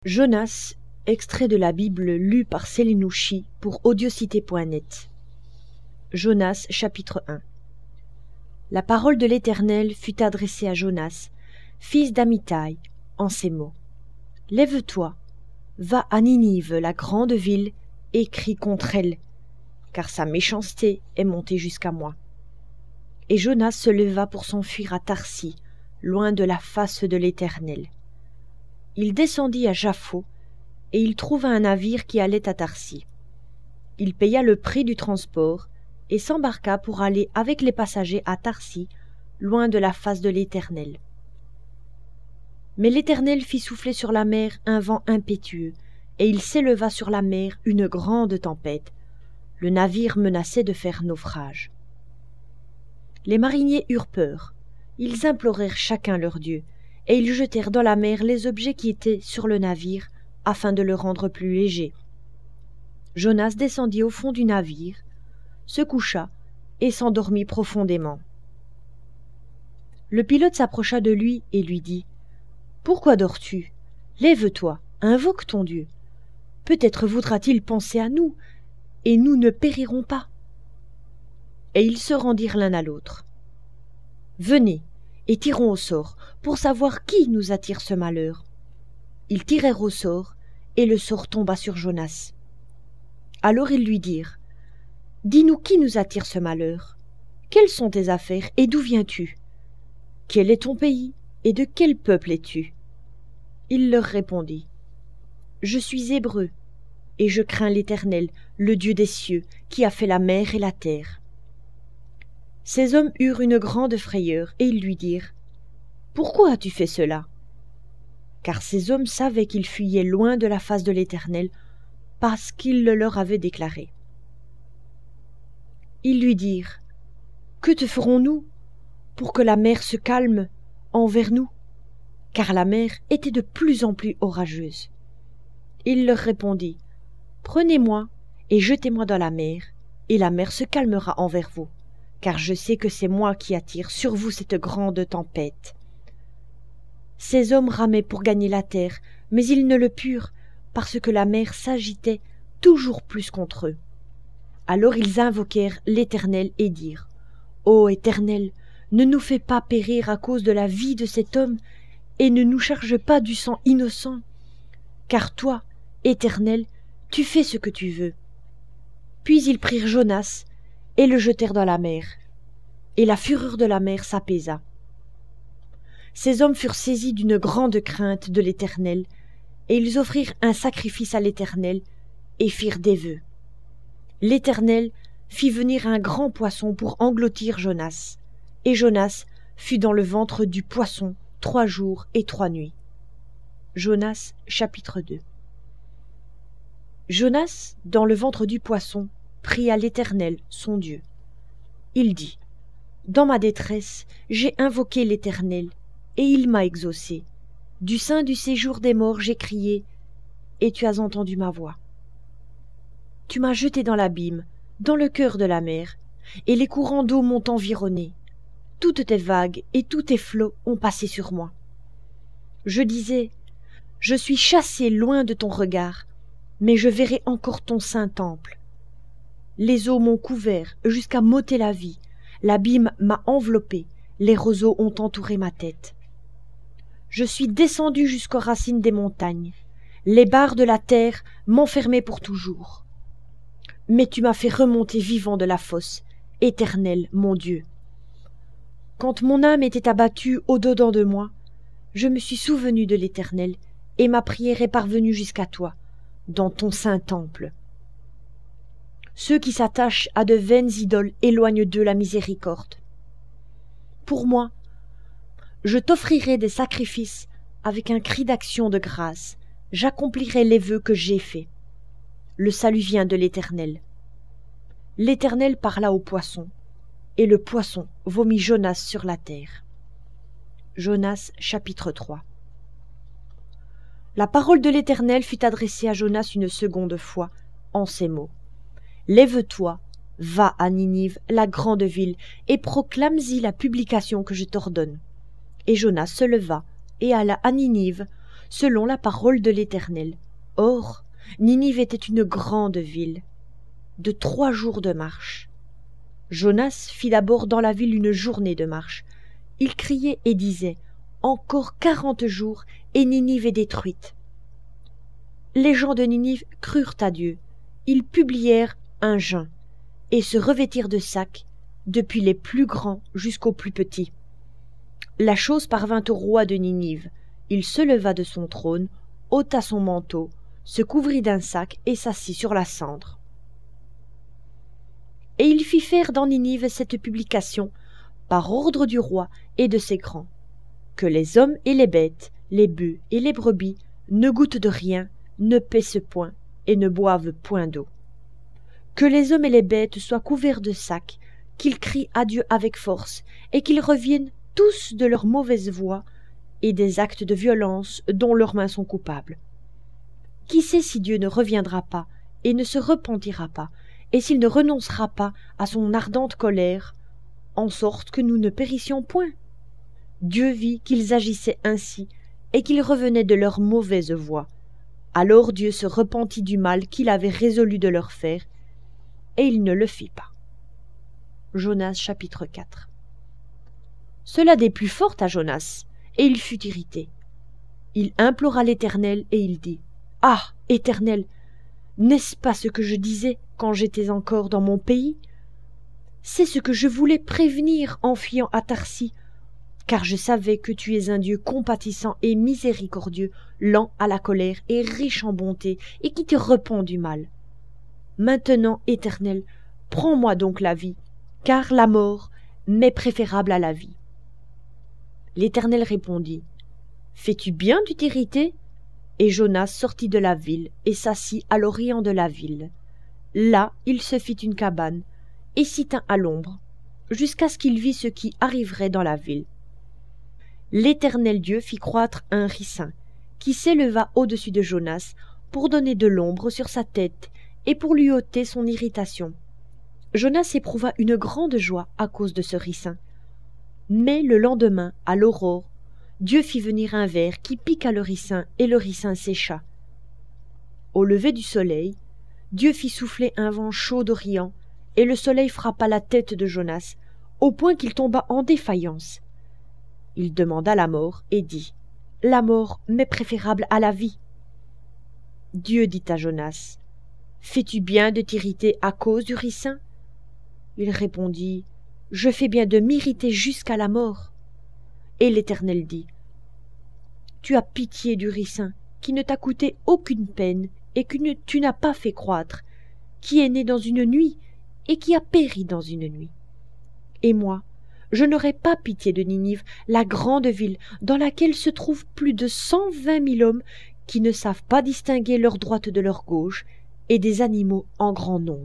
Jonas, extrait de la Bible lu par Selinouchi pour audiocité.net. Jonas, chapitre 1. La parole de l'Éternel fut adressée à Jonas, fils d'Amittai, en ces mots. Lève-toi, va à Ninive, la grande ville, et crie contre elle, car sa méchanceté est montée jusqu'à moi. Et Jonas se leva pour s'enfuir à Tarsis, loin de la face de l'Éternel. Il descendit à Jaffo, et il trouva un navire qui allait à Tarsis. Il paya le prix du transport, et s'embarqua pour aller avec les passagers à Tarsis, loin de la face de l'Éternel. Mais l'Éternel fit souffler sur la mer un vent impétueux, et il s'éleva sur la mer une grande tempête. Le navire menaçait de faire naufrage. Les mariniers eurent peur. Ils implorèrent chacun leur Dieu, et ils jetèrent dans la mer les objets qui étaient sur le navire, afin de le rendre plus léger. Jonas descendit au fond du navire, se coucha et s'endormit profondément. Le pilote s'approcha de lui et lui dit « Pourquoi dors-tu ? Lève-toi, invoque ton Dieu. Peut-être voudra-t-il penser à nous, et nous ne périrons pas. » Et ils se rendirent l'un à l'autre. « Venez, et tirons au sort, pour savoir qui nous attire ce malheur. » Ils tirèrent au sort, et le sort tomba sur Jonas. Alors ils lui dirent « Dis-nous qui nous attire ce malheur. Quelles sont tes affaires, et d'où viens-tu? Quel est ton pays, et de quel peuple es-tu » Il leur répondit « Je suis hébreu, et je crains l'Éternel, le Dieu des cieux, qui a fait la mer et la terre. » Ces hommes eurent une grande frayeur, et ils lui dirent « Pourquoi as-tu fait cela ?» Car ces hommes savaient qu'ils fuyaient loin de la face de l'Éternel, parce qu'il le leur avait déclaré. Ils lui dirent « Que te ferons-nous pour que la mer se calme envers nous ?» Car la mer était de plus en plus orageuse. Il leur répondit « Prenez-moi et jetez-moi dans la mer, et la mer se calmera envers vous, car je sais que c'est moi qui attire sur vous cette grande tempête. » Ces hommes ramaient pour gagner la terre, mais ils ne le purent, parce que la mer s'agitait toujours plus contre eux. Alors ils invoquèrent l'Éternel et dirent « Ô Éternel, ne nous fais pas périr à cause de la vie de cet homme, et ne nous charge pas du sang innocent. Car toi, Éternel, tu fais ce que tu veux. » Puis ils prirent Jonas et le jetèrent dans la mer, et la fureur de la mer s'apaisa. Ces hommes furent saisis d'une grande crainte de l'Éternel, et ils offrirent un sacrifice à l'Éternel, et firent des vœux. L'Éternel fit venir un grand poisson pour engloutir Jonas, et Jonas fut dans le ventre du poisson 3 jours et 3 nuits. Jonas, chapitre 2. Jonas, dans le ventre du poisson, pria l'Éternel, son Dieu. Il dit « Dans ma détresse, j'ai invoqué l'Éternel, et il m'a exaucé. Du sein du séjour des morts j'ai crié, et tu as entendu ma voix. Tu m'as jeté dans l'abîme, dans le cœur de la mer, et les courants d'eau m'ont environné. Toutes tes vagues et tous tes flots ont passé sur moi. Je disais, je suis chassé loin de ton regard, mais je verrai encore ton saint temple. Les eaux m'ont couvert jusqu'à m'ôter la vie, l'abîme m'a enveloppé, les roseaux ont entouré ma tête. Je suis descendu jusqu'aux racines des montagnes. Les barres de la terre m'enfermaient pour toujours. Mais tu m'as fait remonter vivant de la fosse, Éternel, mon Dieu. Quand mon âme était abattue au-dedans de moi, je me suis souvenu de l'Éternel, et ma prière est parvenue jusqu'à toi, dans ton saint temple. Ceux qui s'attachent à de vaines idoles éloignent d'eux la miséricorde. Pour moi, je t'offrirai des sacrifices avec un cri d'action de grâce. J'accomplirai les vœux que j'ai faits. Le salut vient de l'Éternel. L'Éternel parla au poisson, et le poisson vomit Jonas sur la terre. Jonas, chapitre 3. La parole de l'Éternel fut adressée à Jonas une seconde fois, en ces mots. Lève-toi, va à Ninive, la grande ville, et proclame-y la publication que je t'ordonne. Et Jonas se leva et alla à Ninive, selon la parole de l'Éternel. Or, Ninive était une grande ville, de 3 jours de marche. Jonas fit d'abord dans la ville une journée de marche. Il criait et disait, « Encore 40 jours, et Ninive est détruite. » Les gens de Ninive crurent à Dieu. Ils publièrent un jeûne, et se revêtirent de sacs, depuis les plus grands jusqu'aux plus petits. La chose parvint au roi de Ninive. Il se leva de son trône, ôta son manteau, se couvrit d'un sac et s'assit sur la cendre. Et il fit faire dans Ninive cette publication, par ordre du roi et de ses grands, que les hommes et les bêtes, les bœufs et les brebis ne goûtent de rien, ne paissent point et ne boivent point d'eau. Que les hommes et les bêtes soient couverts de sacs, qu'ils crient à Dieu avec force, et qu'ils reviennent tous de leurs mauvaises voies et des actes de violence dont leurs mains sont coupables. Qui sait si Dieu ne reviendra pas et ne se repentira pas, et s'il ne renoncera pas à son ardente colère, en sorte que nous ne périssions point. Dieu vit qu'ils agissaient ainsi, et qu'ils revenaient de leur mauvaise voie. Alors Dieu se repentit du mal qu'il avait résolu de leur faire, et il ne le fit pas. Jonas chapitre 4. Cela déplut fort à Jonas, et il fut irrité. Il implora l'Éternel, et il dit, « Ah, Éternel, n'est-ce pas ce que je disais quand j'étais encore dans mon pays? C'est ce que je voulais prévenir en fuyant à Tarsis, car je savais que tu es un Dieu compatissant et miséricordieux, lent à la colère et riche en bonté, et qui te repent du mal. Maintenant, Éternel, prends-moi donc la vie, car la mort m'est préférable à la vie. » L'Éternel répondit, « Fais-tu bien de t'irriter ?» Et Jonas sortit de la ville et s'assit à l'orient de la ville. Là, il se fit une cabane et s'y tint à l'ombre, jusqu'à ce qu'il vît ce qui arriverait dans la ville. L'Éternel Dieu fit croître un ricin, qui s'éleva au-dessus de Jonas pour donner de l'ombre sur sa tête et pour lui ôter son irritation. Jonas éprouva une grande joie à cause de ce ricin. Mais le lendemain, à l'aurore, Dieu fit venir un ver qui piqua le ricin, et le ricin sécha. Au lever du soleil, Dieu fit souffler un vent chaud d'Orient, et le soleil frappa la tête de Jonas, au point qu'il tomba en défaillance. Il demanda la mort, et dit, « La mort m'est préférable à la vie. » Dieu dit à Jonas, « Fais-tu bien de t'irriter à cause du ricin ?» Il répondit, « Je fais bien de m'irriter jusqu'à la mort. » Et l'Éternel dit, « Tu as pitié du ricin, qui ne t'a coûté aucune peine et que tu n'as pas fait croître, qui est né dans une nuit et qui a péri dans une nuit. Et moi, je n'aurai pas pitié de Ninive, la grande ville dans laquelle se trouvent plus de 120 000 hommes qui ne savent pas distinguer leur droite de leur gauche, et des animaux en grand nombre. »